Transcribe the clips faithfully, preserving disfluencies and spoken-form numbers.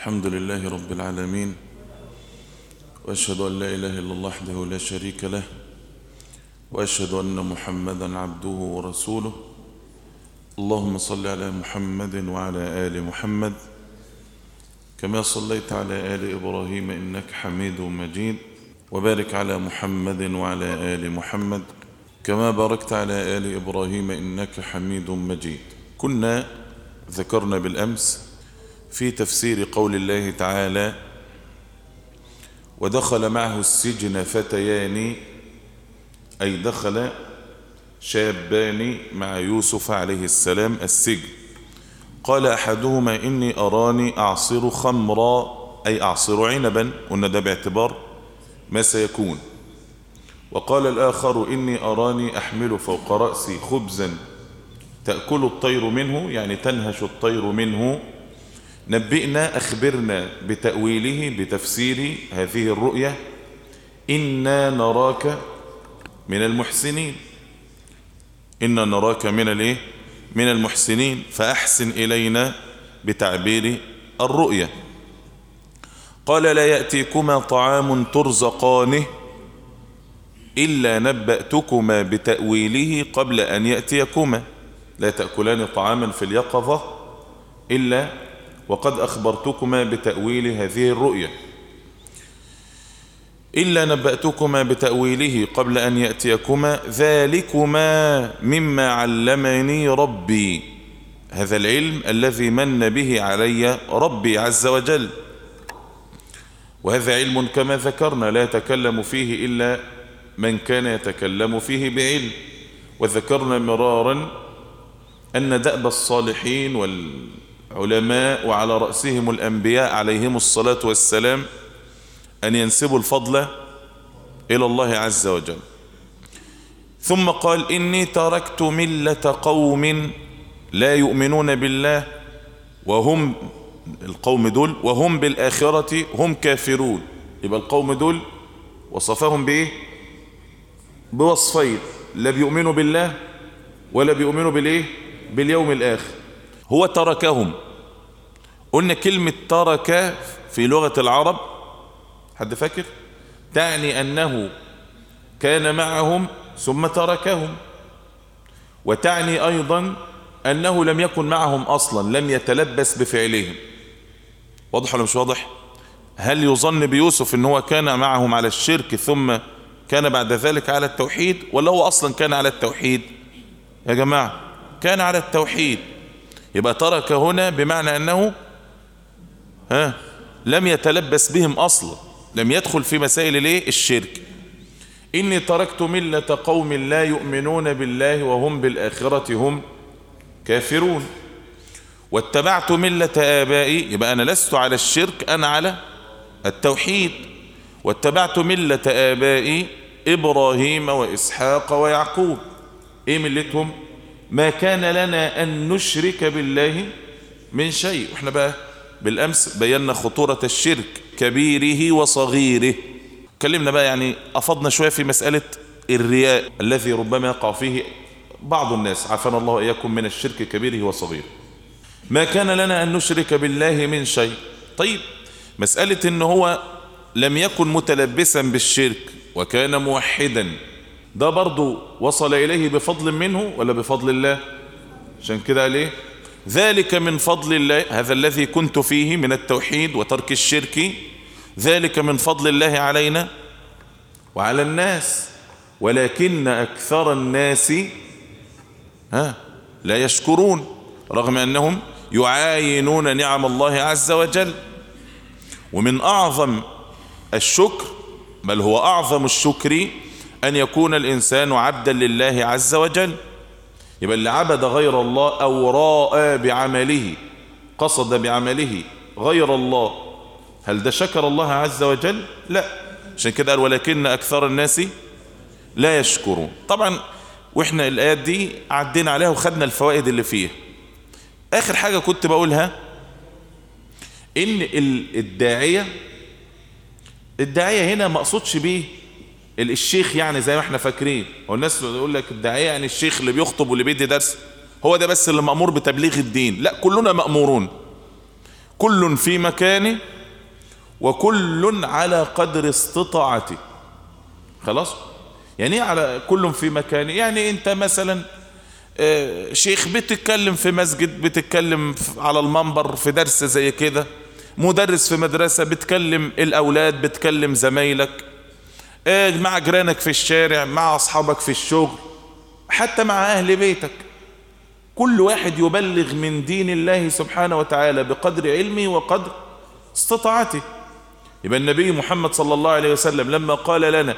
الحمد لله رب العالمين، وأشهد أن لا إله إلا الله وحده لا شريك له، وأشهد أن محمدا عبده ورسوله. اللهم صل على محمد وعلى آل محمد كما صليت على آل إبراهيم إنك حميد مجيد، وبارك على محمد وعلى آل محمد كما باركت على آل إبراهيم إنك حميد مجيد. كنا ذكرنا بالأمس في تفسير قول الله تعالى: ودخل معه السجن فتيان، أي دخل شابان مع يوسف عليه السلام السجن. قال أحدهما: إني أراني أعصر خمرا، أي أعصر عنبا، قلنا ده باعتبار ما سيكون. وقال الآخر: إني أراني أحمل فوق رأسي خبزا تأكل الطير منه، يعني تنهش الطير منه. نبئنا، أخبرنا بتأويله، بتفسير هذه الرؤية. إنا نراك من المحسنين، إنا نراك من الايه من المحسنين، فأحسن إلينا بتعبير الرؤية. قال: لا يأتيكما طعام ترزقانه إلا نبأتكما بتأويله قبل أن يأتيكما. لا تأكلان طعاما في اليقظة إلا وقد أخبرتكما بتأويل هذه الرؤية. إلا نبأتكما بتأويله قبل أن يأتيكما، ذلكما مما علمني ربي. هذا العلم الذي من به علي ربي عز وجل، وهذا علم كما ذكرنا لا يتكلم فيه إلا من كان يتكلم فيه بعلم. وذكرنا مرارا أن دأب الصالحين والعلماء وعلى رأسهم الأنبياء عليهم الصلاة والسلام أن ينسبوا الفضل إلى الله عز وجل. ثم قال: إني تركت ملة قوم لا يؤمنون بالله وهم القوم دول وهم بالآخرة هم كافرون. يبقى القوم دول وصفهم بإيه؟ بوصفين: لا بيؤمنوا بالله ولا بيؤمنوا بالإيه؟ باليوم الآخر. هو تركهم. قلنا كلمة ترك في لغة العرب، حد فاكر؟ تعني أنه كان معهم ثم تركهم، وتعني أيضا أنه لم يكن معهم أصلا، لم يتلبس بفعلهم. واضح ولا مش واضح؟ هل يظن بيوسف أنه كان معهم على الشرك ثم كان بعد ذلك على التوحيد، ولا هو أصلا كان على التوحيد؟ يا جماعة كان على التوحيد. يبقى ترك هنا بمعنى أنه ها لم يتلبس بهم أصلا، لم يدخل في مسائل الايه الشرك. إني تركت ملة قوم لا يؤمنون بالله وهم بالآخرة هم كافرون، واتبعت ملة آبائي. يبقى أنا لست على الشرك، أنا على التوحيد. واتبعت ملة آبائي إبراهيم وإسحاق ويعقوب. إيه ملتهم؟ ما كان لنا أن نشرك بالله من شيء. وإحنا بقى بالأمس بينا خطورة الشرك كبيره وصغيره. كلمنا بقى يعني أفضنا شوية في مسألة الرياء الذي ربما يقع فيه بعض الناس، عافانا الله وإياكم من الشرك كبيره وصغيره. ما كان لنا أن نشرك بالله من شيء. طيب، مسألة إن هو لم يكن متلبسا بالشرك وكان موحدا، ده برضو وصل إليه بفضل منه ولا بفضل الله؟ عشان كده عليه ذلك من فضل الله، هذا الذي كنت فيه من التوحيد وترك الشرك، ذلك من فضل الله علينا وعلى الناس، ولكن أكثر الناس ها لا يشكرون، رغم أنهم يعاينون نعم الله عز وجل. ومن أعظم الشكر، بل هو أعظم الشكر، أن يكون الإنسان عبدا لله عز وجل. يبقى اللي عبد غير الله أو راء بعمله، قصد بعمله غير الله، هل ده شكر الله عز وجل؟ لا. عشان كده قال: ولكن أكثر الناس لا يشكرون. طبعا وإحنا الآيات دي عدينا عليها وخدنا الفوائد اللي فيها. آخر حاجة كنت بقولها إن الداعية الداعية هنا ما أقصدش بيه الشيخ، يعني زي ما احنا فاكرين. والناس يقول لك الداعية يعني الشيخ اللي بيخطب واللي بيدي درس، هو ده بس اللي مأمور بتبليغ الدين. لا، كلنا مأمورون، كل في مكانه وكل على قدر استطاعته. خلاص؟ يعني ايه على كل في مكانه؟ يعني انت مثلا شيخ بتتكلم في مسجد، بتتكلم على المنبر في درس زي كده، مدرس في مدرسة، بتكلم الأولاد، بتكلم زمايلك، مع جيرانك في الشارع، مع أصحابك في الشغل، حتى مع أهل بيتك. كل واحد يبلغ من دين الله سبحانه وتعالى بقدر علمه وقدر استطاعته. يبقى النبي محمد صلى الله عليه وسلم لما قال لنا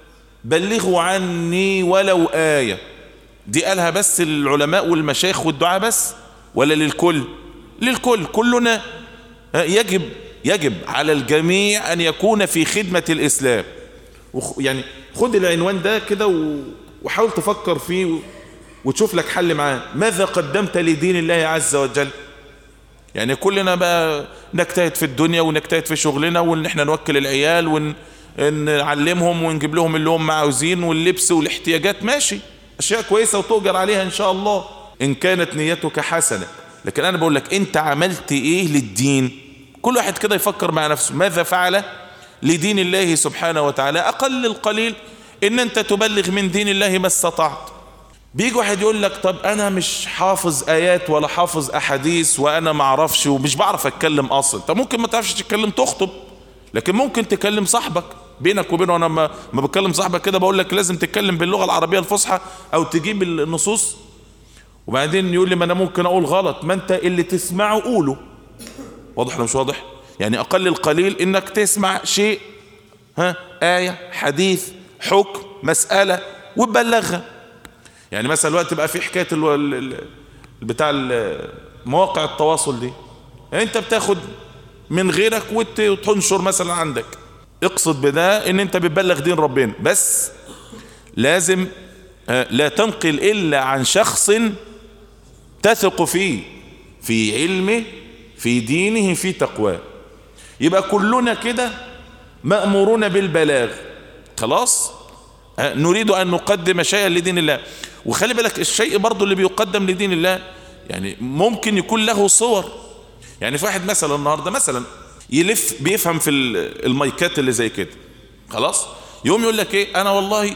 بلغوا عني ولو آية، دي قالها بس العلماء والمشايخ والدعاء بس ولا للكل؟ للكل. كلنا يجب يجب على الجميع أن يكون في خدمة الإسلام. يعني خد العنوان ده كده وحاول تفكر فيه وتشوف لك حل معاه. ماذا قدمت لدين الله عز وجل؟ يعني كلنا بقى نجتهد في الدنيا ونجتهد في شغلنا، وان احنا نوكل العيال ونعلمهم ونجيب لهم اللي هم عاوزين واللبس والاحتياجات، ماشي، اشياء كويسة وتؤجر عليها ان شاء الله ان كانت نيتك حسنة. لكن انا بقول لك انت عملت ايه للدين؟ كل واحد كده يفكر مع نفسه ماذا فعل لدين الله سبحانه وتعالى. اقل القليل ان انت تبلغ من دين الله ما استطعت. بيجي واحد يقول لك طب انا مش حافظ ايات ولا حافظ احاديث وانا ما اعرفش ومش بعرف اتكلم اصلا. طب ممكن ما تعرفش تتكلم تخطب، لكن ممكن تكلم صاحبك بينك وبينه. انا ما, ما بتكلم صاحبك كده بقول لك لازم تتكلم باللغة العربية الفصحى او تجيب النصوص، وبعدين يقول لي ما انا ممكن اقول غلط. ما انت اللي تسمعه قوله. واضح ولا مش واضح؟ يعني اقل القليل انك تسمع شيء، ها، آية، حديث، حكم، مسألة، وتبلغها. يعني مثلا الوقت بقى في حكاية بتاع مواقع التواصل دي، يعني انت بتاخد من غيرك وتنشر مثلا عندك. اقصد بده ان انت بتبلغ دين ربنا، بس لازم لا تنقل الا عن شخص تثق فيه في علمه في دينه في تقواه. يبقى كلنا كده مأمورون بالبلاغ. خلاص؟ نريد ان نقدم شيئا لدين الله. وخلي بالك الشيء برضو اللي بيقدم لدين الله يعني ممكن يكون له صور. يعني في واحد مثلا النهاردة مثلا يلف بيفهم في المايكات اللي زي كده، خلاص، يوم يقول لك ايه، انا والله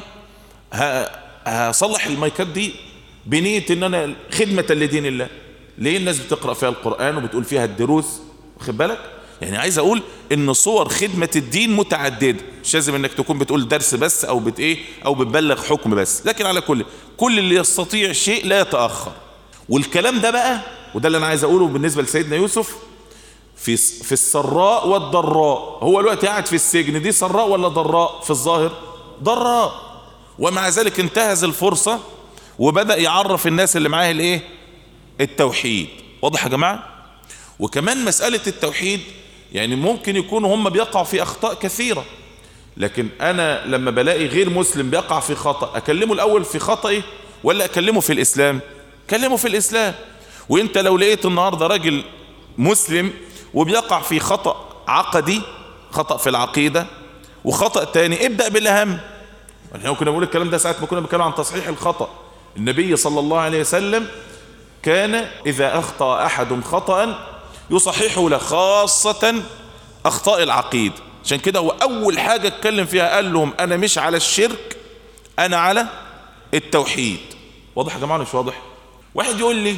هصلح المايكات دي بنية ان انا خدمة لدين الله. ليه؟ الناس بتقرأ فيها القرآن وبتقول فيها الدروس، واخد بالك؟ يعني عايز اقول ان صور خدمة الدين متعددة، مش لازم انك تكون بتقول درس بس او بت ايه او بتبلغ حكم بس، لكن على كل كل اللي يستطيع شيء لا يتأخر. والكلام ده بقى، وده اللي انا عايز اقوله بالنسبة لسيدنا يوسف، في في السراء والضراء. هو الوقت قاعد في السجن، دي سراء ولا ضراء؟ في الظاهر ضراء، ومع ذلك انتهز الفرصة وبدأ يعرف الناس اللي معاه الايه؟ التوحيد. واضح يا جماعة؟ وكمان مسألة التوحيد يعني ممكن يكونوا هم بيقعوا في أخطاء كثيرة، لكن أنا لما بلاقي غير مسلم بيقع في خطأ أكلمه الأول في خطأه ولا أكلمه في الإسلام؟ كلمه في الإسلام. وإنت لو لقيت النهاردة راجل مسلم وبيقع في خطأ عقدي، خطأ في العقيدة وخطأ تاني، ابدأ بالأهم. احنا كنا بنقول الكلام ده ساعة ما كنا بنتكلم عن تصحيح الخطأ. النبي صلى الله عليه وسلم كان إذا أخطأ أحد خطأ يصححه له، خاصة أخطاء العقيدة. عشان كده هو أول حاجة اتكلم فيها قال لهم أنا مش على الشرك، أنا على التوحيد. واضح يا جماعة مش واضح؟ واحد يقول لي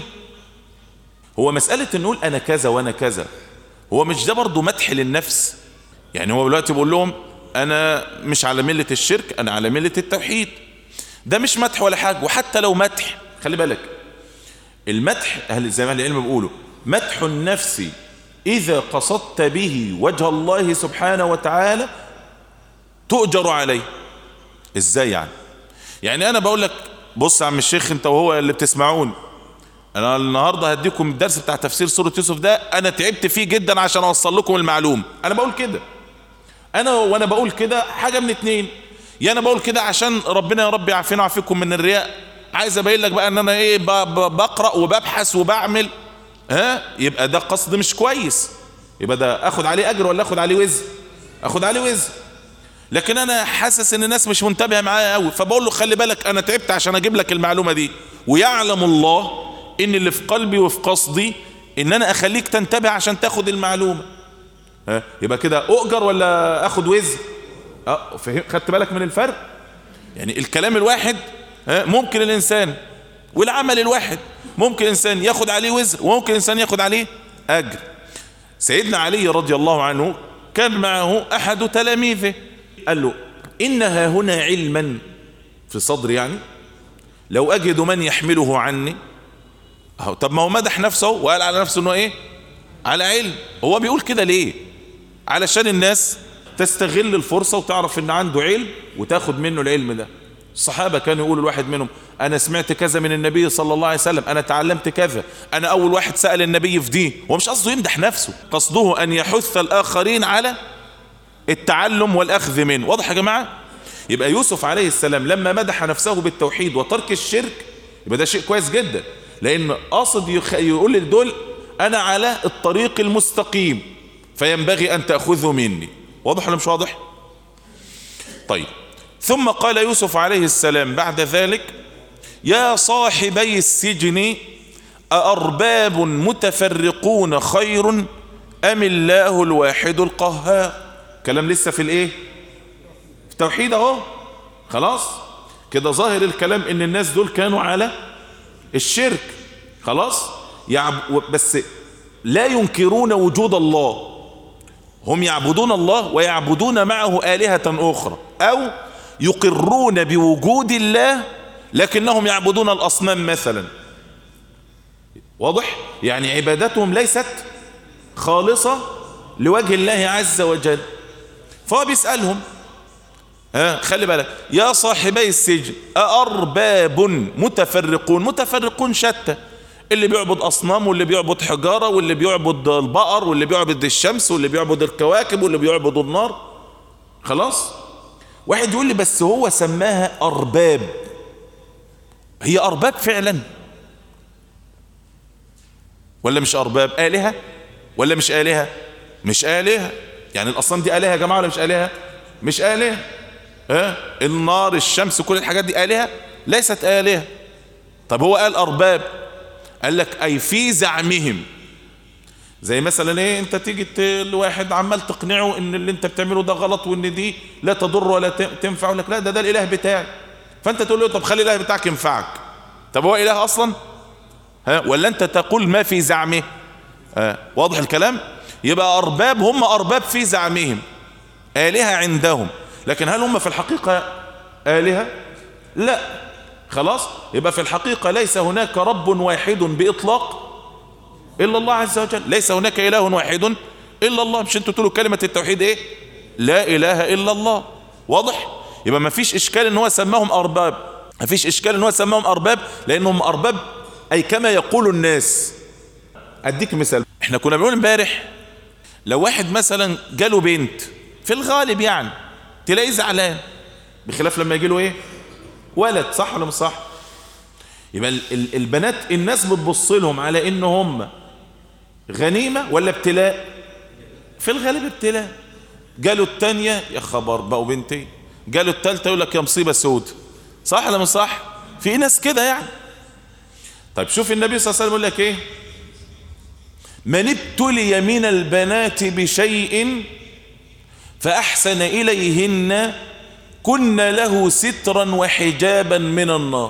هو مسألة نقول أنا كذا وأنا كذا، هو مش ده برضو مدح للنفس؟ يعني هو دلوقتي بقول لهم أنا مش على ملة الشرك، أنا على ملة التوحيد. ده مش مدح ولا حاجة. وحتى لو مدح، خلي بالك المدح أهل زي ما أهل العلم بيقولوا مدح النفس إذا قصدت به وجه الله سبحانه وتعالى تؤجر عليه. إزاي يعني؟ يعني أنا بقول لك بص يا عم الشيخ أنت وهو اللي بتسمعون، أنا النهاردة هديكم الدرس بتاع تفسير سورة يوسف ده، أنا تعبت فيه جدا عشان أوصل لكم المعلومة. أنا بقول كده، أنا وأنا بقول كده حاجة من اتنين، يا أنا بقول كده عشان ربنا يا رب يعافينا ويعافيكم من الرياء، عايز أبين لك بقى أن أنا إيه بقرأ وببحث وبعمل، ها، يبقى ده قصد مش كويس، يبقى ده اخد عليه اجر ولا اخد عليه وزر؟ اخد عليه وزر. لكن انا حاسس ان الناس مش منتبهه معايا قوي، فبقول له خلي بالك انا تعبت عشان اجيب لك المعلومه دي، ويعلم الله ان اللي في قلبي وفي قصدي ان انا اخليك تنتبه عشان تاخد المعلومة. ها يبقى كده اؤجر ولا اخد وزر؟ اه فهم، خدت بالك من الفرق؟ يعني الكلام الواحد ها ممكن الانسان، والعمل الواحد ممكن انسان ياخد عليه وزر وممكن انسان ياخد عليه اجر. سيدنا علي رضي الله عنه كان معه احد تلاميذه، قال له انها هنا علما في صدري، يعني لو اجد من يحمله عني. اهو طب ما هو مدح نفسه وقال على نفسه انه ايه؟ على علم. هو بيقول كده ليه؟ علشان الناس تستغل الفرصة وتعرف ان عنده علم وتاخد منه العلم ده. الصحابة كانوا يقولوا الواحد منهم انا سمعت كذا من النبي صلى الله عليه وسلم، انا تعلمت كذا، انا اول واحد سأل النبي في دي. هو مش قصده يمدح نفسه، قصده ان يحث الاخرين على التعلم والاخذ منه. واضح يا جماعة؟ يبقى يوسف عليه السلام لما مدح نفسه بالتوحيد وترك الشرك يبقى ده شيء كويس جدا، لان قاصد يخ... يقول لدول انا على الطريق المستقيم فينبغي ان تأخذوا مني. واضح ولا مش واضح؟ طيب، ثم قال يوسف عليه السلام بعد ذلك يا صاحبي السجن أأرباب متفرقون خير أم الله الواحد القهار. كلام لسه في الايه؟ في التوحيد اهو. خلاص كده ظاهر الكلام ان الناس دول كانوا على الشرك. خلاص يعب... بس لا ينكرون وجود الله، هم يعبدون الله ويعبدون معه آلهة أخرى، أو يقرون بوجود الله لكنهم يعبدون الأصنام مثلا. واضح؟ يعني عبادتهم ليست خالصة لوجه الله عز وجل. فهو بيسألهم ها خلي بالك يا صاحبي السجن أأرباب متفرقون، متفرقون شتى، اللي بيعبد أصنام واللي بيعبد حجارة واللي بيعبد البقر واللي بيعبد الشمس واللي بيعبد الكواكب واللي بيعبد النار. خلاص واحد يقول لي بس هو سماها أرباب، هي أرباب فعلا ولا مش أرباب؟ آلهة ولا مش آلهة؟ مش آلهة. يعني الأصنام دي آلهة يا جماعة ولا مش آلهة؟ مش آلهة. ها النار الشمس كل الحاجات دي آلهة؟ ليست آلهة. طب هو قال أرباب، قال لك أي في زعمهم. زي مثلا ايه، انت تيجي الواحد عمال تقنعه ان اللي انت بتعمله ده غلط وان دي لا تضر ولا تنفع، لك لا ده ده الاله بتاعي. فانت تقول له طب خلي الاله بتاعك ينفعك. طب هو اله اصلا؟ ها ولا انت تقول ما في زعمه؟ ها واضح الكلام؟ يبقى ارباب هم ارباب في زعمهم، آلهة عندهم، لكن هل هم في الحقيقة آلهة؟ لا. خلاص يبقى في الحقيقة ليس هناك رب واحد بإطلاق إلا الله عز وجل، ليس هناك إله واحد إلا الله. مش انتوا تقولوا كلمة التوحيد ايه؟ لا إله إلا الله. واضح؟ يبقى ما فيش إشكال ان هو سماهم أرباب، ما فيش إشكال ان هو سماهم أرباب لأنهم أرباب أي كما يقول الناس. أديك مثال، احنا كنا بنقول امبارح لو واحد مثلا جاله بنت في الغالب يعني تلاقيه زعلان، بخلاف لما يجي له ايه؟ ولد. صح ولا مش صح؟ يبقى البنات الناس بتبص لهم على ان هم غنيمة ولا ابتلاء؟ في الغالب ابتلاء. جاله التانية يا خبر بقوا بنتي، جاله التالتة يقول لك يا مصيبة سود. صح ولا مش صح؟ في ناس كده يعني. طيب شوف النبي صلى الله عليه وسلم يقول لك ايه؟ من ابتلي من البنات بشيء فأحسن إليهن كن له سترا وحجابا من النار.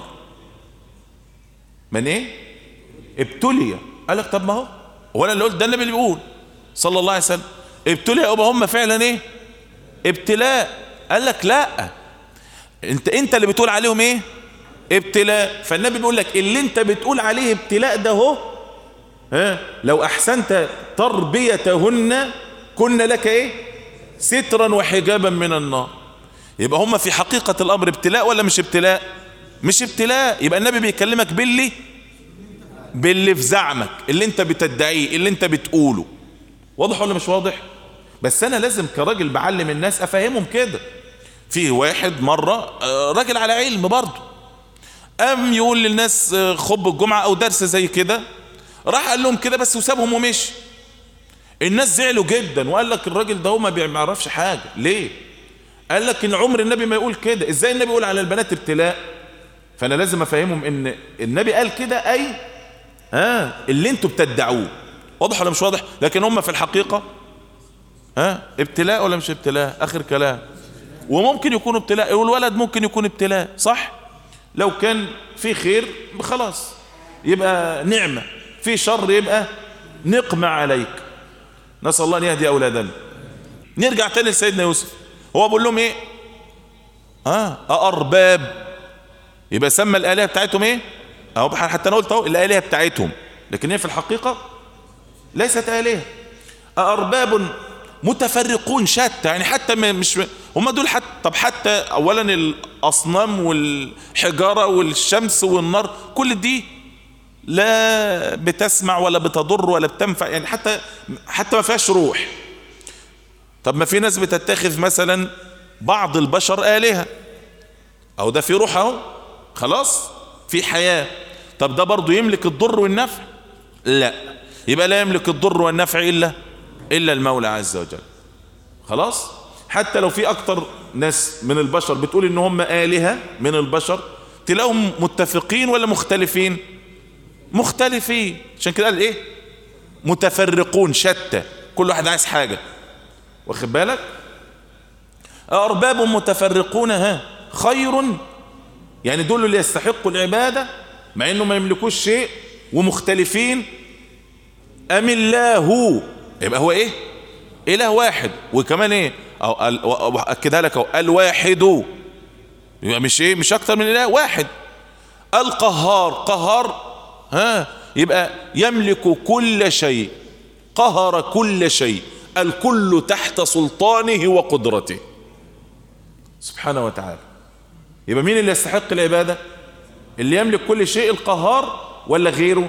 من ايه؟ ابتلي. قال لك طب ما هو هو انا اللي قلت ده، النبي اللي بيقول صلى الله عليه وسلم ابتلي، يبقى هم فعلا ايه؟ ابتلاء. قال لك لا، انت انت اللي بتقول عليهم ايه؟ ابتلاء. فالنبي بيقول لك اللي انت بتقول عليه ابتلاء ده هو ها لو احسنت تربيتهن كن لك ايه؟ سترا وحجابا من النار. يبقى هم في حقيقة الامر ابتلاء ولا مش ابتلاء؟ مش ابتلاء. يبقى النبي بيكلمك باللي باللي في زعمك، اللي انت بتدعيه، اللي انت بتقوله. واضح ولا مش واضح؟ بس انا لازم كراجل بعلم الناس افهمهم كده. في واحد مرة راجل على علم برضه قام يقول للناس خطبة الجمعة او درس زي كده، راح قال لهم كده بس وسابهم ومشي. الناس زعلوا جدا وقال لك الراجل ده هو ما بيعرفش حاجة. ليه؟ قال لك ان عمر النبي ما يقول كده. ازاي النبي يقول على البنات ابتلاء؟ فانا لازم افهمهم ان النبي قال كده اي ها اللي انتوا بتدعوه. واضح ولا مش واضح؟ لكن هم في الحقيقة ها ابتلاء ولا مش ابتلاء؟ اخر كلام. وممكن يكون ابتلاء، والولد ممكن يكون ابتلاء، صح؟ لو كان في خير خلاص يبقى نعمة، في شر يبقى نقمة عليك. نسأل الله ان يهدي اولادنا. نرجع تاني لسيدنا يوسف، هو بيقول لهم ايه؟ ها آه أأرباب، يبقى سمى الآلهة بتاعتهم ايه؟ اهو حتى انا قلت اهو الآلهة بتاعتهم، لكن هي في الحقيقة ليست آلهة. أأرباب متفرقون شتى، يعني حتى مش هم دول حتى. طب حتى اولا الاصنام والحجارة والشمس والنار كل دي لا بتسمع ولا بتضر ولا بتنفع، يعني حتى حتى ما فيهاش روح. طب ما في ناس بتتخذ مثلا بعض البشر آلهة، او ده في روح اهو خلاص في حياة. طب ده برضو يملك الضر والنفع؟ لا، يبقى لا يملك الضر والنفع الا الا المولى عز وجل. خلاص. حتى لو في اكتر ناس من البشر بتقول ان هم آلهة من البشر، تلاقيهم متفقين ولا مختلفين؟ مختلفين. عشان كده قال ايه؟ متفرقون شتى، كل واحد عايز حاجة. واخد بالك؟ أرباب متفرقون ها خير، يعني دول اللي يستحقوا العبادة مع انه ما يملكوش شيء ومختلفين، أم الله، يبقى هو ايه؟ اله واحد. وكمان ايه؟ او اكدها لك اهو الواحد، يبقى مش ايه؟ مش اكتر من اله واحد. القهار، قهار ها يبقى يملك كل شيء، قهر كل شيء، الكل تحت سلطانه وقدرته سبحانه وتعالى. يبقى مين اللي يستحق العبادة؟ اللي يملك كل شيء القهار ولا غيره؟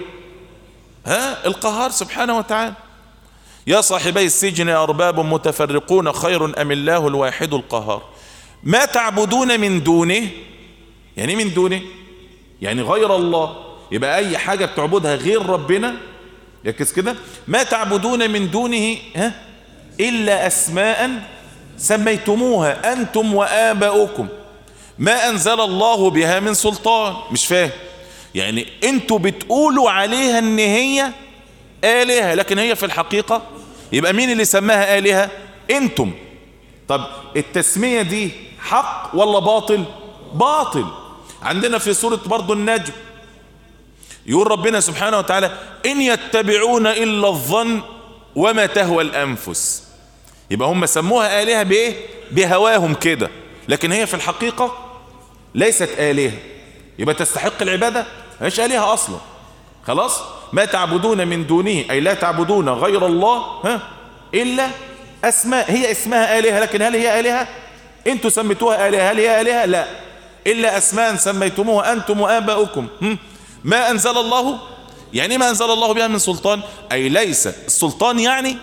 ها القهار سبحانه وتعالى. يا صاحبي السجن أرباب متفرقون خير أم الله الواحد القهار ما تعبدون من دونه، يعني من دونه يعني غير الله، يبقى أي حاجة بتعبدها غير ربنا، يركز كده، ما تعبدون من دونه ها إلا أسماء سميتموها أنتم وآباؤكم ما أنزل الله بها من سلطان. مش فاهم يعني انتوا بتقولوا عليها ان هي آلهة لكن هي في الحقيقة، يبقى مين اللي سماها آلهة؟ انتم. طب التسمية دي حق ولا باطل؟ باطل. عندنا في سورة برضو النجم يقول ربنا سبحانه وتعالى إن يتبعون إلا الظن وما تهوى الأنفس. يبقى هم سموها آلهة بإيه؟ بهواهم كده، لكن هي في الحقيقة ليست آلهة، يبقى تستحق العبادة؟ مش آلهة أصلا. خلاص. ما تعبدون من دونه أي لا تعبدون غير الله ها إلا أسماء، هي اسمها آلهة لكن هل هي آلهة؟ انتوا سميتوها آلهة، هل هي آلهة؟ لا. إلا أسماء سميتموها أنتم وآباؤكم ما أنزل الله، يعني ما أنزل الله بها من سلطان، أي ليس السلطان يعني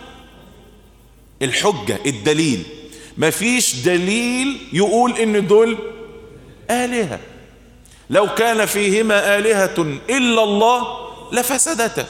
الحجة الدليل، ما فيش دليل يقول إن دول آلهة. لو كان فيهما آلهة إلا الله لفسدتا.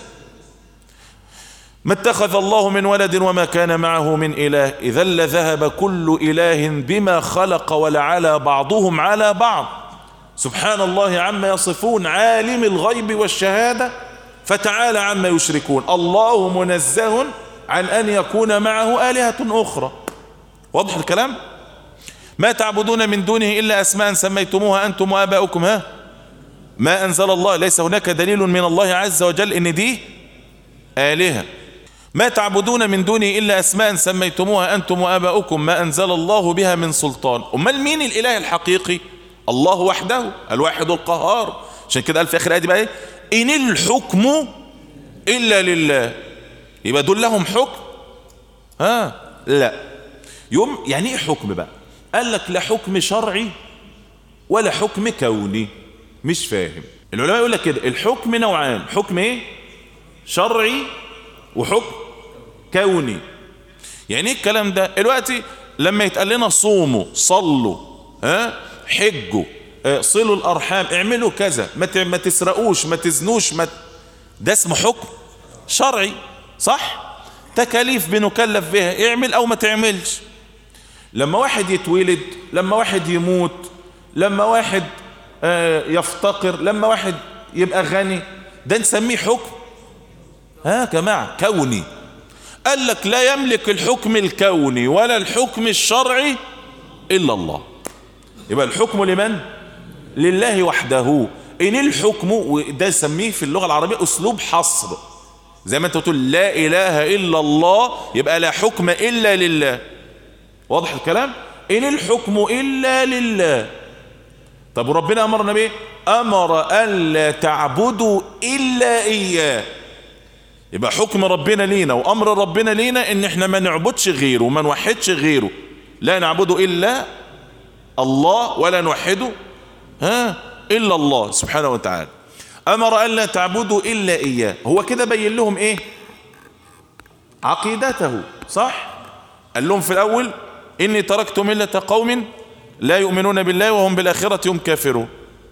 ما اتخذ الله من ولد وما كان معه من إله إذا لذهب كل إله بما خلق ولعلى بعضهم على بعض سبحان الله عما يصفون عالم الغيب والشهادة فتعالى عما يشركون. الله منزه عن أن يكون معه آلهة أخرى. واضح الكلام؟ ما تعبدون من دونه إلا أسماء سميتموها أنتم وآباؤكم ها ما أنزل الله، ليس هناك دليل من الله عز وجل إن دي آلهة. ما تعبدون من دونه إلا أسماء سميتموها أنتم وآباؤكم ما أنزل الله بها من سلطان. أمال مين الإله الحقيقي؟ الله وحده الواحد القهار. عشان كده قال في آخر آية بقى إيه؟ إن الحكم إلا لله. يبقى دول لهم حكم؟ ها لا. يوم يعني إيه حكم بقى؟ قال لك لا حكم شرعي ولا حكم كوني. مش فاهم. العلماء يقول لك كده الحكم نوعان، حكم ايه؟ شرعي وحكم كوني. يعني ايه الكلام ده؟ دلوقتي لما يتقال لنا صوموا صلوا ها حجوا اه صلوا الارحام اعملوا كذا ما ما تسرقوش ما تزنوش ما، ده اسمه حكم شرعي صح؟ تكاليف بنكلف بها اعمل او ما تعملش. لما واحد يتولد، لما واحد يموت، لما واحد اه يفتقر، لما واحد يبقى غني، ده نسميه حكم ها جماعة كوني. قال لك لا يملك الحكم الكوني ولا الحكم الشرعي إلا الله. يبقى الحكم لمن؟ لله وحده. إن الحكم، وده يسميه في اللغة العربية أسلوب حصر، زي ما انت تقول لا إله إلا الله يبقى لا حكم إلا لله. واضح الكلام؟ إن الحكم إلا لله. طب وربنا أمرنا بيه؟ أمر ألا تعبدوا إلا إياه. يبقى حكم ربنا لينا وأمر ربنا لينا إن احنا ما نعبدش غيره وما نوحدش غيره. لا نعبد إلا الله ولا نوحده ها إلا الله سبحانه وتعالى. أمر ألا تعبدوا إلا إياه. هو كده بين لهم إيه؟ عقيدته، صح؟ قال لهم في الأول إني تركت ملة قوم لا يؤمنون بالله وهم بالآخرة هم كافرون،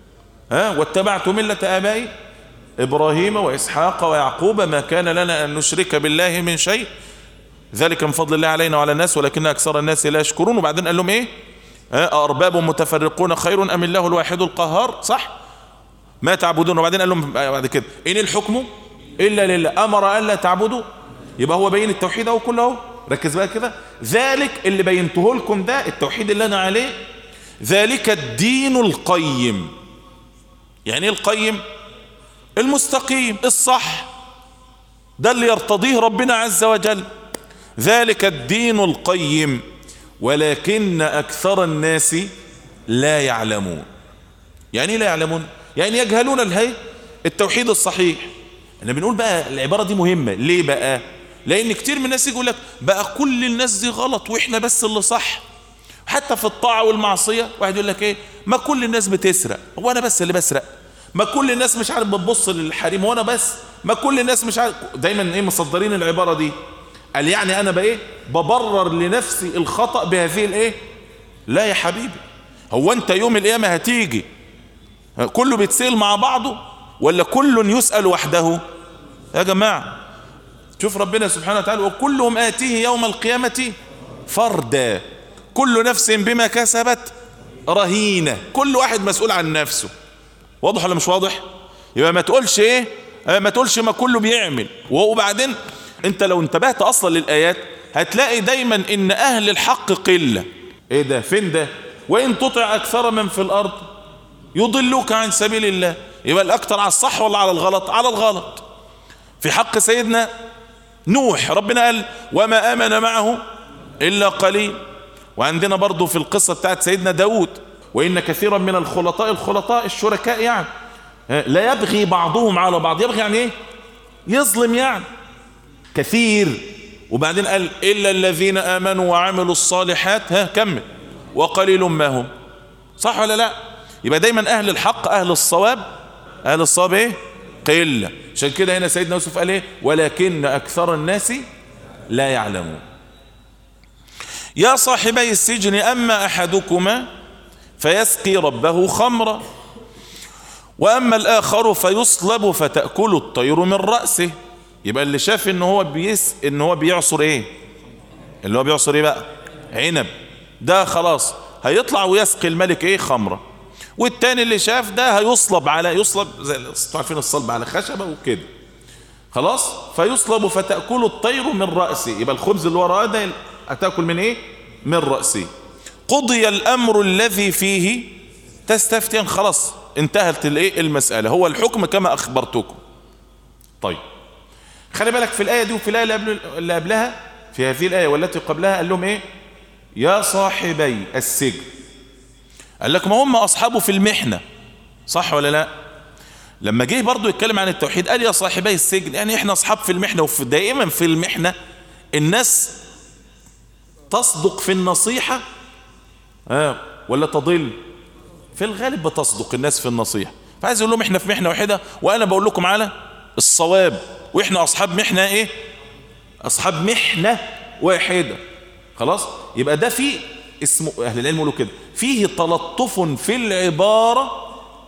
ها واتبعت ملة آبائي إبراهيم وإسحاق ويعقوب ما كان لنا أن نشرك بالله من شيء ذلك من فضل الله علينا وعلى الناس ولكن أكثر الناس لا يشكرون. وبعدين قال لهم إيه؟ أرباب متفرقون خير أم الله الواحد القهار، صح؟ ما تعبدون. وبعدين قال لهم بعد كده إن الحكم إلا لله أمر ألا تعبدوا. يبقى هو بين التوحيد أهو كله. ركز بقى كده، ذلك اللي بينته لكم ده التوحيد اللي أنا عليه، ذلك الدين القيم. يعني إيه القيم؟ المستقيم الصح، ده اللي يرتضيه ربنا عز وجل. ذلك الدين القيم ولكن أكثر الناس لا يعلمون. يعني لا يعلمون يعني يجهلون الهي التوحيد الصحيح. احنا بنقول بقى العبارة دي مهمة ليه بقى؟ لأن كتير من الناس يقول لك بقى كل الناس دي غلط وإحنا بس اللي صح. حتى في الطاعة والمعصية واحد يقول لك إيه؟ ما كل الناس بتسرق هو أنا بس اللي بسرق. ما كل الناس مش عارف بتبص للحريم وانا بس. ما كل الناس مش عارف. دايما ايه مصدرين العبارة دي؟ قال يعني انا بايه ببرر لنفسي الخطأ بهذه الايه. لا يا حبيبي، هو انت يوم القيامة هتيجي كله بيتسأل مع بعضه ولا كل يسأل وحده؟ يا جماعة شوف ربنا سبحانه وتعالى وكلهم آتيه يوم القيامة فردا كل نفس بما كسبت رهينة. كل واحد مسؤول عن نفسه. واضح ولا مش واضح؟ يبقى ما تقولش ايه، ما تقولش ما كله بيعمل. وبعدين انت لو انتبهت اصلا للآيات هتلاقي دايما ان اهل الحق قلة. ايه ده؟ فين ده؟ وان تطع اكثر من في الارض يضلوك عن سبيل الله. يبقى الاكثر على الصح ولا على الغلط؟ على الغلط. في حق سيدنا نوح ربنا قال وما آمن معه الا قليل. وعندنا برضو في القصة بتاعت سيدنا داود وإن كثيرا من الخلطاء الخلطاء الشركاء يعني لا يبغي بعضهم على بعض. يبغي يعني ايه؟ يظلم يعني كثير. وبعدين قال إلا الذين آمنوا وعملوا الصالحات ها كمل وقليل ما هم. صح ولا لا؟ يبقى دايما أهل الحق أهل الصواب أهل الصواب ايه؟ قلة. عشان كده هنا سيدنا يوسف قال ايه؟ ولكن أكثر الناس لا يعلمون. يا صاحبي السجن أما أحدكما فيسقي ربه خمرا وأما الآخر فيصلب فتأكل الطير من رأسه. يبقى اللي شاف ان هو بيس ان هو بيعصر ايه؟ اللي هو بيعصر ايه بقى؟ عنب. ده خلاص هيطلع ويسقي الملك ايه؟ خمرة. والتاني اللي شاف ده هيصلب على يصلب زي عارفين الصلب على خشبة وكده خلاص. فيصلب فتأكل الطير من رأسه. يبقى الخبز اللي وراه ده هتاكل من ايه؟ من رأسه. قضي الأمر الذي فيه تستفتيان. خلاص انتهت الايه المسألة. هو الحكم كما أخبرتكم. طيب خلي بالك في الآية دي وفي الآية اللي قبلها في هذه الآية والتي قبلها قال لهم ايه؟ يا صاحبي السجن. قال لك ما هم أصحابه في المحنة، صح ولا لا؟ لما جه برضو يتكلم عن التوحيد قال يا صاحبي السجن، يعني احنا أصحاب في المحنة. وفي دائما في المحنة الناس تصدق في النصيحة آه ولا تضل؟ في الغالب بتصدق الناس في النصيحة. فعايز يقول لهم احنا في محنة واحدة وانا بقول لكم على الصواب واحنا اصحاب محنة ايه؟ اصحاب محنة واحدة. خلاص يبقى ده فيه اسمه اهل العلم يقولوا كده فيه تلطف في العبارة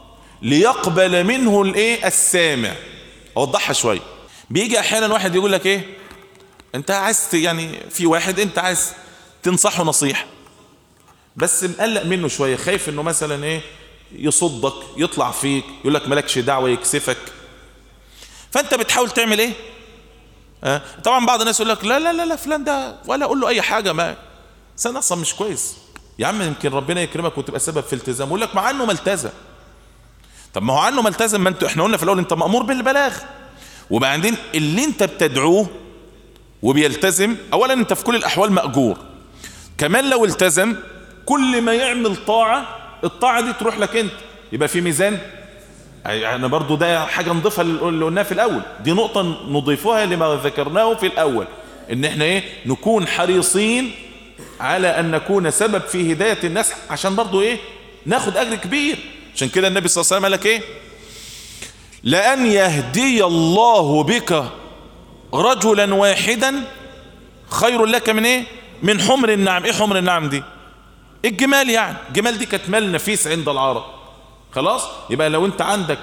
ليقبل منه الايه؟ السامع. اوضحها شوية. بيجي احيانا واحد يقول لك ايه؟ انت عايز يعني في واحد انت عايز تنصحه نصيحة بس مقلق منه شوية، خايف انه مثلا ايه؟ يصدك يطلع فيك يقول لك مالكش دعوة يكسفك. فانت بتحاول تعمل ايه؟ أه؟ طبعا بعض الناس يقول لك لا لا لا لا فلان ده ولا اقول له اي حاجه، ما سنة اصلا مش كويس يا عم، يمكن ربنا يكرمك وتبقى سبب في التزام. يقول لك مع انه ما التزم. طب ما هو عنه ما التزم، ما انت احنا قلنا في الاول انت مأمور بالبلاغ، وبعدين اللي انت بتدعوه وبيلتزم اولا انت في كل الاحوال مأجور، كمان لو التزم كل ما يعمل طاعة الطاعة دي تروح لك انت، يبقى في ميزان. يعني برضو ده حاجة نضيفها اللي قلناها في الاول، دي نقطة نضيفها لما ذكرناه في الاول، ان احنا ايه نكون حريصين على ان نكون سبب في هداية الناس، عشان برضو ايه ناخد اجر كبير. عشان كده النبي صلى الله عليه وسلم قال لك ايه، لأن يهدي الله بك رجلا واحدا خير لك من ايه من حمر النعم. ايه حمر النعم دي؟ الجمال. يعني الجمال دي كانت مال نفيس عند العرب. خلاص، يبقى لو انت عندك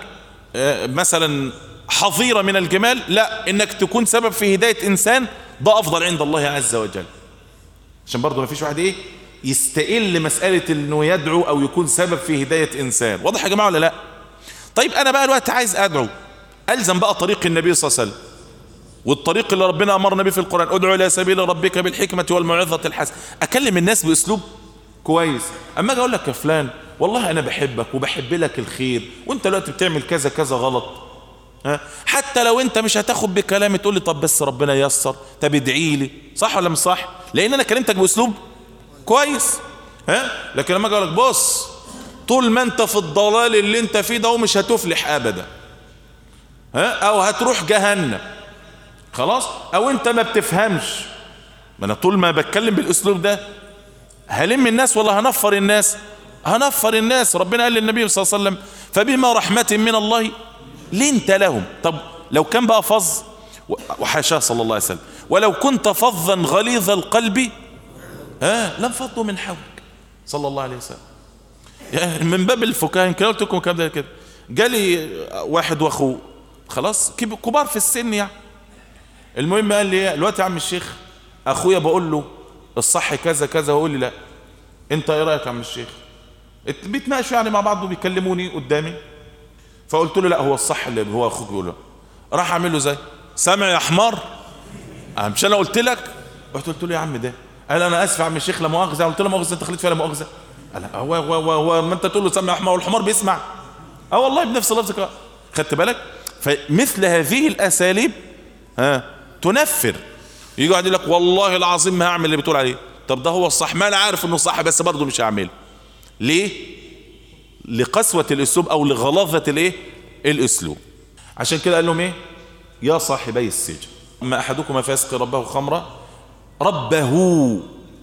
مثلا حظيرة من الجمال، لا انك تكون سبب في هداية انسان ده افضل عند الله عز وجل. عشان برضو ما فيش واحد ايه يستقل مسألة انه يدعو او يكون سبب في هداية انسان. واضح يا جماعة ولا لا؟ طيب انا بقى الوقت عايز ادعو، الزم بقى طريق النبي صلى الله عليه وسلم والطريق اللي ربنا امرنا به في القرآن، ادعو الى سبيل ربك بالحكمة والموعظة الحسنة. اكلم الناس باسلوب كويس. اما اجي اقول لك يا فلان والله انا بحبك وبحب لك الخير وانت دلوقتي بتعمل كذا كذا غلط، ها، حتى لو انت مش هتاخد بكلامي تقول لي طب بس ربنا ييسر، طب ادعي لي، صح ولا مش صح؟ لان انا كلمتك باسلوب كويس. ها، لكن لما اجي اقول لك بص طول ما انت في الضلال اللي انت فيه ده ومش هتفلح ابدا، ها، او هتروح جهنم، خلاص، او انت ما بتفهمش. ما انا طول ما بتكلم بالاسلوب ده هلم الناس ولا هنفر الناس؟ هنفر الناس. ربنا قال للنبي صلى الله عليه وسلم فبما رحمة من الله لنت لهم. طب لو كان بقى فظ، وحاشاه صلى الله عليه وسلم، ولو كنت فظا غليظ القلب ها لم فضوا من حولك صلى الله عليه وسلم. يعني من باب الفكاهة، يمكن قلت لكم كام ده كده، جالي واحد واخوه خلاص كبار في السن يعني، المهم قال لي الوقت يا عم الشيخ اخويا بقول له الصح كذا كذا ويقول لي لا، انت ايه رايك يا عم الشيخ؟ بيتناقشوا يعني مع بعض وبيكلموني قدامي، فقلت له لا هو الصح اللي هو اخوك بيقوله. راح اعمل له زي سامع يا حمار، مش انا قلت لك؟ رحت قلت له يا عم ده، قال انا اسف يا عم الشيخ لا مؤاخذه. قلت له مؤاخذه انت خليت فيها لا مؤاخذه؟ قال هو هو هو, هو ما انت تقول له سامع يا حمار والحمار بيسمع؟ اه والله بنفس اللفظ. خدت بالك؟ فمثل هذه الاساليب ها تنفر. يجي واحد يقول لك والله العظيم ما هعمل اللي بتقول عليه. طب ده هو الصح، ما انا عارف انه صح بس برضه مش هعمله. ليه؟ لقسوة الاسلوب او لغلاظة الايه الاسلوب. عشان كده قال لهم ايه يا صاحبي السجن اما احدكما فيسقي ربه خمرا ربه،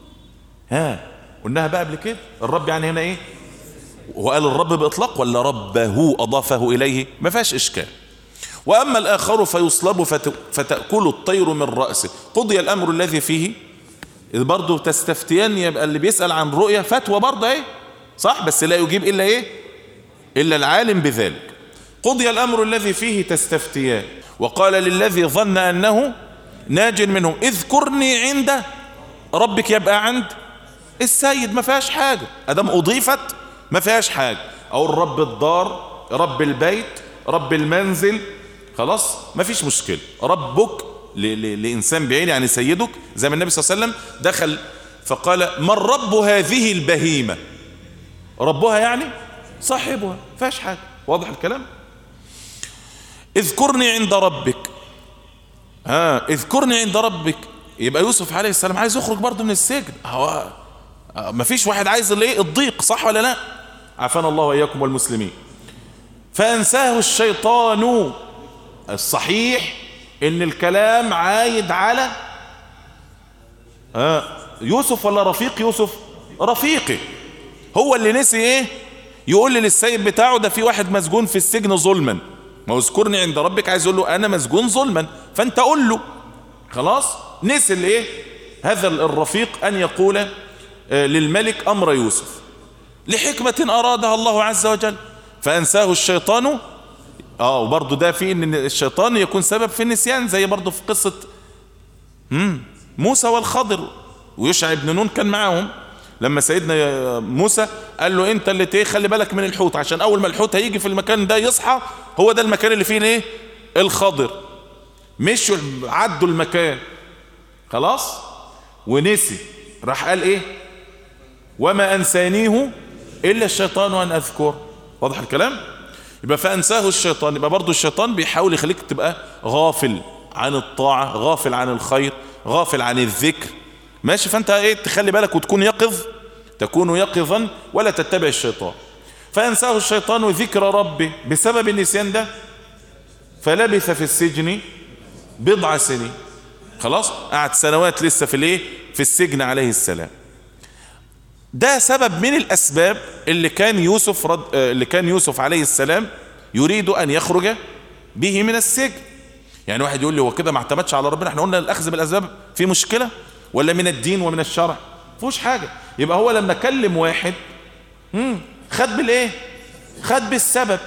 ها قلناها بقى قبل كده. الرب يعني هنا ايه؟ وقال الرب باطلاق ولا ربه اضافه اليه؟ ما فيهاش اشكال. واما الاخر فيصلب فتأكل الطير من رأسه. قضي الامر الذي فيه. إذ برضه تستفتيان، يبقى اللي بيسأل عن رؤية فتوى برضه ايه صح، بس لا يجيب الا ايه الا العالم بذلك. قضي الامر الذي فيه تستفتيان وقال للذي ظن انه ناج منه اذكرني عند ربك. يبقى عند السيد ما فيهاش حاجة، ادام اضيفت ما فيهاش حاجة. او الرب الدار، رب البيت، رب المنزل، خلاص ما فيش مشكلة. ربك لإنسان بعين يعني سيدك، زي ما النبي صلى الله عليه وسلم دخل فقال من رب هذه البهيمة؟ ربها يعني صاحبها، فاش حاجة. واضح الكلام؟ اذكرني عند ربك. ها اذكرني عند ربك. يبقى يوسف عليه السلام عايز يخرج برضه من السجن. هو ما فيش واحد عايز الايه الضيق، صح ولا لا؟ عافانا الله واياكم والمسلمين. فانساه الشيطان. الصحيح ان الكلام عايد على آه يوسف ولا رفيق يوسف؟ رفيقي. هو اللي نسي ايه يقول لي للسيد بتاعه ده في واحد مسجون في السجن ظلما. ما هو اذكرني عند ربك عايز يقول له انا مسجون ظلما، فانت قول له. خلاص نسي الايه هذا الرفيق ان يقول آه للملك امر يوسف لحكمة ارادها الله عز وجل. فانساه الشيطان. اه وبرضه ده في ان الشيطان يكون سبب في النسيان، زي برضه في قصة مم. موسى والخضر ويشع بن نون كان معاهم. لما سيدنا موسى قال له انت اللي خلي بالك من الحوت، عشان اول ما الحوت هيجي في المكان ده يصحى هو ده المكان اللي فيه ايه الخضر. مشوا عدوا المكان خلاص ونسي، راح قال ايه؟ وما انسانيه الا الشيطان ان اذكره. واضح الكلام؟ يبقى فانساه الشيطان، يبقى برضو الشيطان بيحاول يخليك تبقى غافل عن الطاعة، غافل عن الخير، غافل عن الذكر. ماشي؟ فانت ايه؟ تخلي بالك وتكون يقظ، تكون يقظا ولا تتبع الشيطان. فانساه الشيطان ذكر ربه بسبب النسيان ده، فلبث في السجن بضع سنين. خلاص قعد سنوات لسه في الايه؟ في السجن عليه السلام. ده سبب من الاسباب اللي كان يوسف رد اللي كان يوسف عليه السلام يريد ان يخرج به من السجن. يعني واحد يقول لي هو كده ما اعتمدش على ربنا؟ احنا قلنا الاخذ بالاسباب في مشكله ولا من الدين ومن الشرع؟ مفيش حاجه. يبقى هو لما كلم واحد امم خد بالايه؟ خد بالسبب.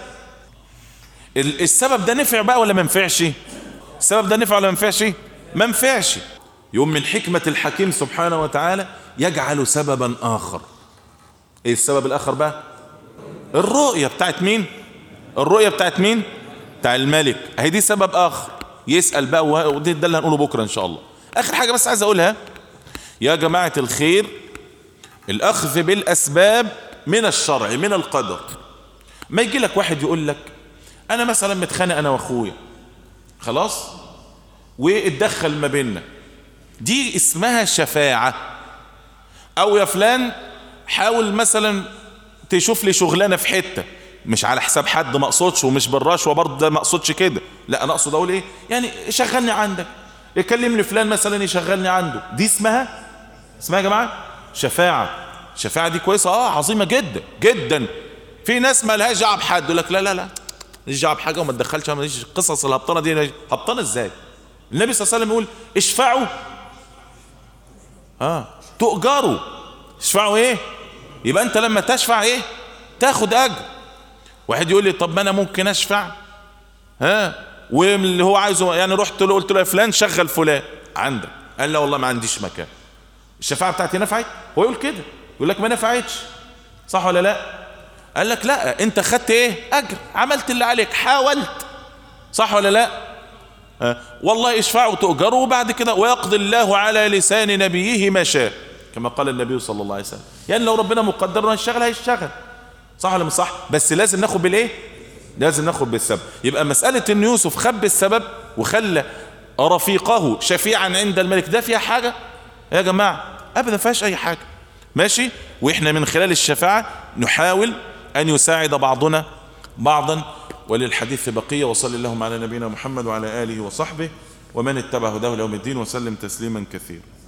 السبب ده نفع بقى ولا ما نفعش؟ السبب ده نفع ولا ما نفعش؟ ما نفعش. يوم من حكمة الحكيم سبحانه وتعالى يجعل سببا آخر. ايه السبب الآخر بقى؟ الرؤية بتاعت مين؟ الرؤية بتاعت مين؟ بتاع الملك. اهي دي سبب آخر. يسأل بقى، ودي ده اللي هنقوله بكرة إن شاء الله. آخر حاجة بس عايز أقولها يا جماعة الخير، الأخذ بالأسباب من الشرع من القدر. ما يجي لك واحد يقول لك أنا مثلا متخانق أنا وأخويا خلاص واتدخل ما بيننا، دي اسمها شفاعة. او يا فلان حاول مثلا تشوف لي شغلانة في حتة، مش على حساب حد ما اقصدش، ومش بالرشوة برضه ده ما اقصدش كده، لا انا اقصد اقول ايه يعني شغلني عندك، يكلمني فلان مثلا يشغلني عنده، دي اسمها اسمها يا جماعة شفاعة. الشفاعة دي كويسة اه عظيمة جدا جدا. في ناس ما لهاش دعوه بحد، يقول لك لا لا لا ماليش دعوه بحاجة وما تدخلش، ماليش قصص الهبطانة دي. هبطانة ازاي؟ النبي صلى الله عليه وسلم يقول اشفعوا اه تؤجروا. اشفعوا ايه؟ يبقى انت لما تشفع ايه؟ تاخد اجر. واحد يقول لي طب ما انا ممكن اشفع ها واللي هو عايزه، يعني رحت له قلت له يا فلان شغل فلان عندك، قال لا والله ما عنديش مكان. الشفاعة بتاعتي نفعت؟ هو يقول كده، يقول لك ما نفعتش، صح ولا لا؟ قال لك لا انت خدت ايه؟ اجر، عملت اللي عليك، حاولت، صح ولا لا؟ أه. والله اشفعوا تؤجروا، وبعد كده ويقضي الله على لسان نبيه ما شاء، كما قال النبي صلى الله عليه وسلم. يعني لو ربنا مقدر انه هيشتغل هيشتغل، صح ولا مش صح؟ بس لازم ناخد بالايه؟ لازم ناخد بالسبب. يبقى مسألة ان يوسف خب السبب وخلى رفيقه شفيعا عند الملك، ده فيها حاجة يا جماعة؟ ابدا فيهاش اي حاجة. ماشي؟ واحنا من خلال الشفاعة نحاول ان يساعد بعضنا بعضا. وللحديث بقية، وصلى اللهم على نبينا محمد وعلى آله وصحبه ومن اتبع هداه ليوم الدين، وسلم تسليما كثيرا.